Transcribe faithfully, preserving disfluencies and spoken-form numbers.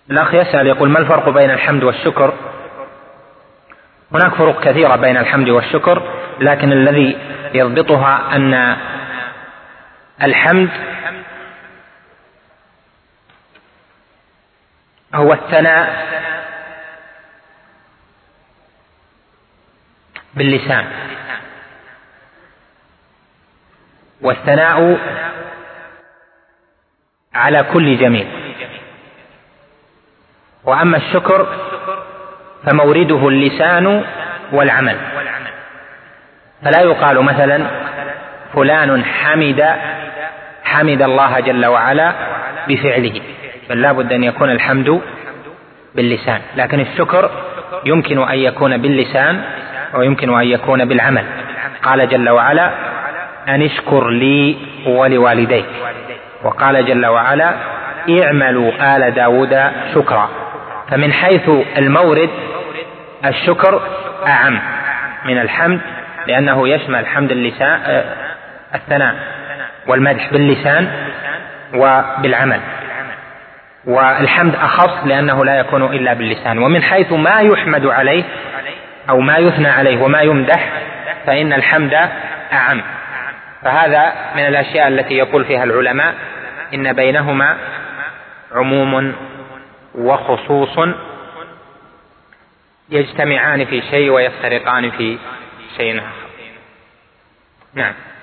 الأخ يسأل يقول: ما الفرق بين الحمد والشكر؟ هناك فروق كثيرة بين الحمد والشكر، لكن الذي يضبطها أن الحمد هو الثناء باللسان، والثناء على كل جميل. وأما الشكر فمورده اللسان والعمل، فلا يقال مثلا فلان حمد حمد الله جل وعلا بفعله، بل لا بد أن يكون الحمد باللسان. لكن الشكر يمكن أن يكون باللسان ويمكن أن يكون بالعمل. قال جل وعلا: أن اشكر لي ولوالديك. وقال جل وعلا: اعملوا آل داود شكرا. فمن حيث المورد الشكر أعم من الحمد، لأنه يشمل حمد اللسان، الثناء والمدح باللسان وبالعمل، والحمد أخص لأنه لا يكون إلا باللسان. ومن حيث ما يحمد عليه أو ما يثنى عليه وما يمدح فإن الحمد أعم. فهذا من الأشياء التي يقول فيها العلماء إن بينهما عموم وخصوص يجتمعان في شيء ويفترقان في شيء آخر. نعم.